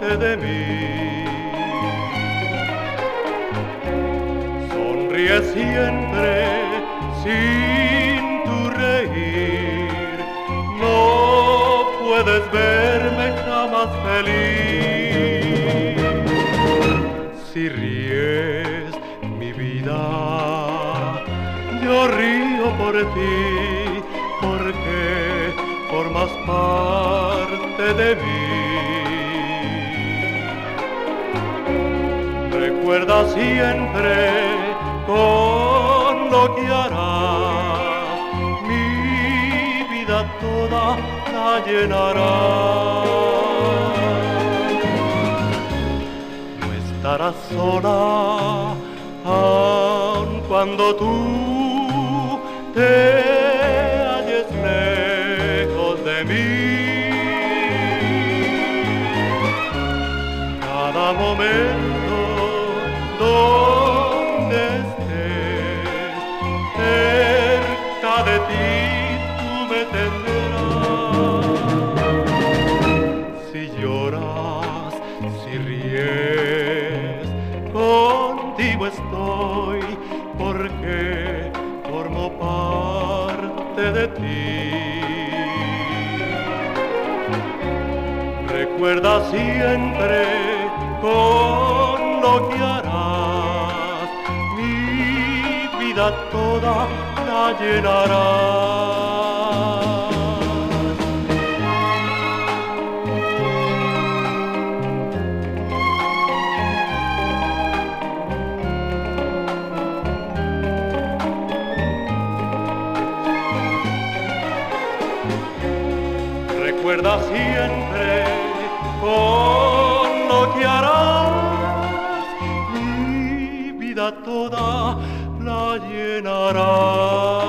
parte de mí. Sonríe siempre sin tu reír, no puedes verme jamás feliz. Si ríes, mi vida, yo río por ti, porque formas parte de mí. Recuerda siempre con lo que harás, mi vida toda la llenará. No estarás sola, aun cuando tú te halles lejos de mí. Cada momento donde estés, cerca de ti tú me tendrás. Si lloras, si ríes, contigo estoy, porque formo parte de ti. Recuerda siempre con lo que harás, mi vida toda la llenarás. Recuerda siempre con lo que harás, mi vida toda la llenarás.